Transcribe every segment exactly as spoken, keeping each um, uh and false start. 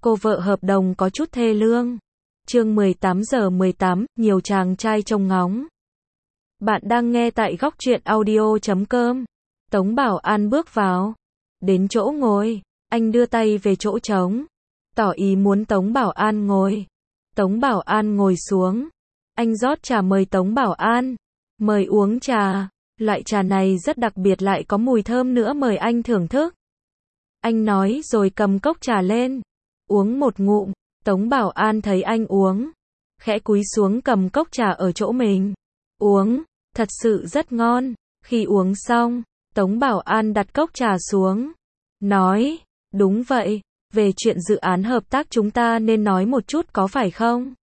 Cô vợ hợp đồng có chút thê lương. Chương mười tám giờ mười tám, nhiều chàng trai trông ngóng. Bạn đang nghe tại góc truyện audio chấm com. Tống Bảo An bước vào. Đến chỗ ngồi, anh đưa tay về chỗ trống. Tỏ ý muốn Tống Bảo An ngồi. Tống Bảo An ngồi xuống. Anh rót trà mời Tống Bảo An. Mời uống trà. Loại trà này rất đặc biệt lại có mùi thơm nữa, mời anh thưởng thức. Anh nói rồi cầm cốc trà lên. Uống một ngụm. Tống Bảo An thấy anh uống. Khẽ cúi xuống cầm cốc trà ở chỗ mình. Uống. Thật sự rất ngon. Khi uống xong, Tống Bảo An đặt cốc trà xuống. Nói. Đúng vậy. Về chuyện dự án hợp tác chúng ta nên nói một chút có phải không?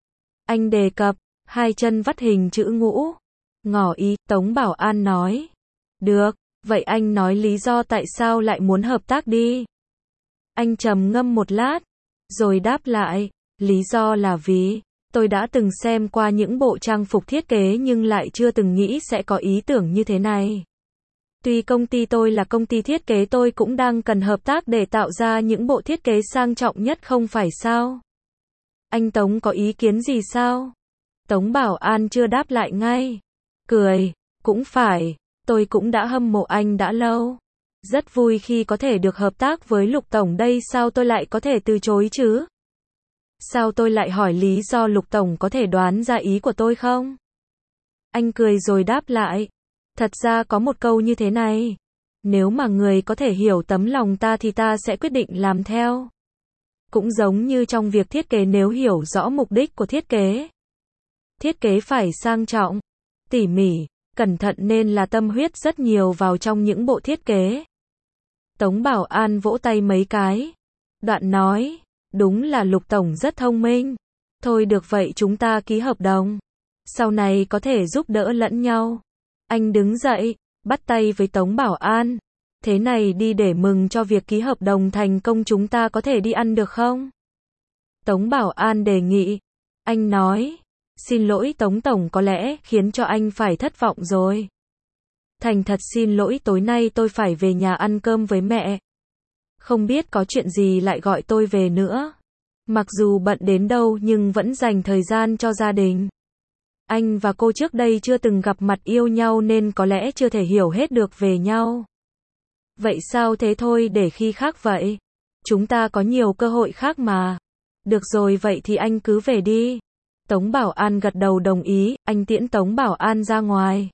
Anh đề cập. Hai chân vắt hình chữ ngũ. Ngỏ ý. Tống Bảo An nói. Được. Vậy anh nói lý do tại sao lại muốn hợp tác đi. Anh trầm ngâm một lát. Rồi đáp lại. Lý do là vì tôi đã từng xem qua những bộ trang phục thiết kế nhưng lại chưa từng nghĩ sẽ có ý tưởng như thế này. Tuy công ty tôi là công ty thiết kế, tôi cũng đang cần hợp tác để tạo ra những bộ thiết kế sang trọng nhất không phải sao? Anh Tống có ý kiến gì sao? Tống Bảo An chưa đáp lại ngay. Cười. Cũng phải. Tôi cũng đã hâm mộ anh đã lâu. Rất vui khi có thể được hợp tác với Lục Tổng đây, sao tôi lại có thể từ chối chứ? Sao tôi lại hỏi lý do, Lục Tổng có thể đoán ra ý của tôi không? Anh cười rồi đáp lại. Thật ra có một câu như thế này. Nếu mà người có thể hiểu tấm lòng ta thì ta sẽ quyết định làm theo. Cũng giống như trong việc thiết kế, nếu hiểu rõ mục đích của thiết kế. Thiết kế phải sang trọng, tỉ mỉ, cẩn thận nên là tâm huyết rất nhiều vào trong những bộ thiết kế. Tống Bảo An vỗ tay mấy cái. Đoạn nói. Đúng là Lục Tổng rất thông minh. Thôi được vậy chúng ta ký hợp đồng. Sau này có thể giúp đỡ lẫn nhau. Anh đứng dậy, bắt tay với Tống Bảo An. Thế này đi, để mừng cho việc ký hợp đồng thành công chúng ta có thể đi ăn được không? Tống Bảo An đề nghị. Anh nói. Xin lỗi Tống Tổng, có lẽ khiến cho anh phải thất vọng rồi. Thành thật xin lỗi, tối nay tôi phải về nhà ăn cơm với mẹ. Không biết có chuyện gì lại gọi tôi về nữa. Mặc dù bận đến đâu nhưng vẫn dành thời gian cho gia đình. Anh và cô trước đây chưa từng gặp mặt yêu nhau nên có lẽ chưa thể hiểu hết được về nhau. Vậy sao thế, thôi để khi khác vậy. Chúng ta có nhiều cơ hội khác mà. Được rồi, vậy thì anh cứ về đi. Tống Bảo An gật đầu đồng ý, anh tiễn Tống Bảo An ra ngoài.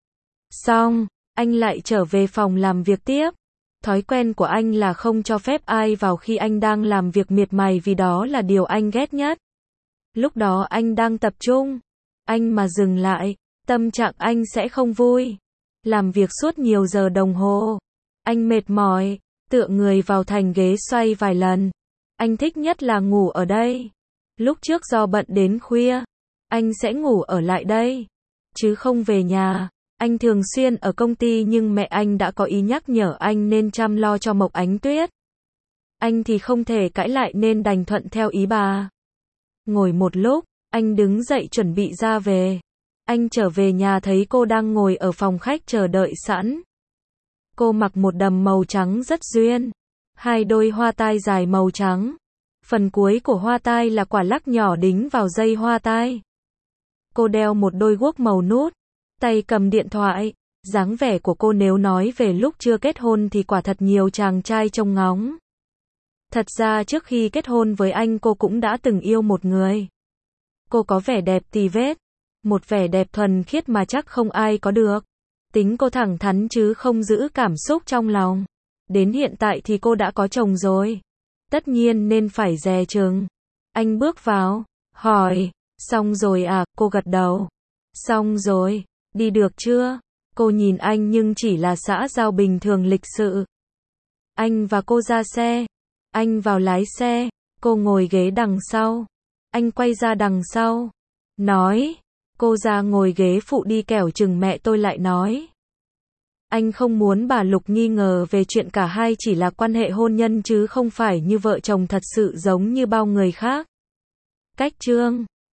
Xong, anh lại trở về phòng làm việc tiếp. Thói quen của anh là không cho phép ai vào khi anh đang làm việc miệt mài, vì đó là điều anh ghét nhất. Lúc đó anh đang tập trung. Anh mà dừng lại, tâm trạng anh sẽ không vui. Làm việc suốt nhiều giờ đồng hồ. Anh mệt mỏi, tựa người vào thành ghế xoay vài lần. Anh thích nhất là ngủ ở đây. Lúc trước do bận đến khuya, anh sẽ ngủ ở lại đây, chứ không về nhà. Anh thường xuyên ở công ty nhưng mẹ anh đã có ý nhắc nhở anh nên chăm lo cho Mộc Ánh Tuyết. Anh thì không thể cãi lại nên đành thuận theo ý bà. Ngồi một lúc, anh đứng dậy chuẩn bị ra về. Anh trở về nhà thấy cô đang ngồi ở phòng khách chờ đợi sẵn. Cô mặc một đầm màu trắng rất duyên. Hai đôi hoa tai dài màu trắng. Phần cuối của hoa tai là quả lắc nhỏ đính vào dây hoa tai. Cô đeo một đôi guốc màu nút. Tay cầm điện thoại. Dáng vẻ của cô nếu nói về lúc chưa kết hôn thì quả thật nhiều chàng trai trông ngóng. Thật ra trước khi kết hôn với anh cô cũng đã từng yêu một người. Cô có vẻ đẹp tì vết. Một vẻ đẹp thuần khiết mà chắc không ai có được. Tính cô thẳng thắn chứ không giữ cảm xúc trong lòng. Đến hiện tại thì cô đã có chồng rồi. Tất nhiên nên phải dè chừng. Anh bước vào, hỏi. Xong rồi à? Cô gật đầu. Xong rồi. Đi được chưa? Cô nhìn anh nhưng chỉ là xã giao bình thường lịch sự. Anh và cô ra xe. Anh vào lái xe. Cô ngồi ghế đằng sau. Anh quay ra đằng sau. Nói. Cô ra ngồi ghế phụ đi, kẻo chừng mẹ tôi lại nói. Anh không muốn bà Lục nghi ngờ về chuyện cả hai chỉ là quan hệ hôn nhân chứ không phải như vợ chồng thật sự giống như bao người khác. Cách chương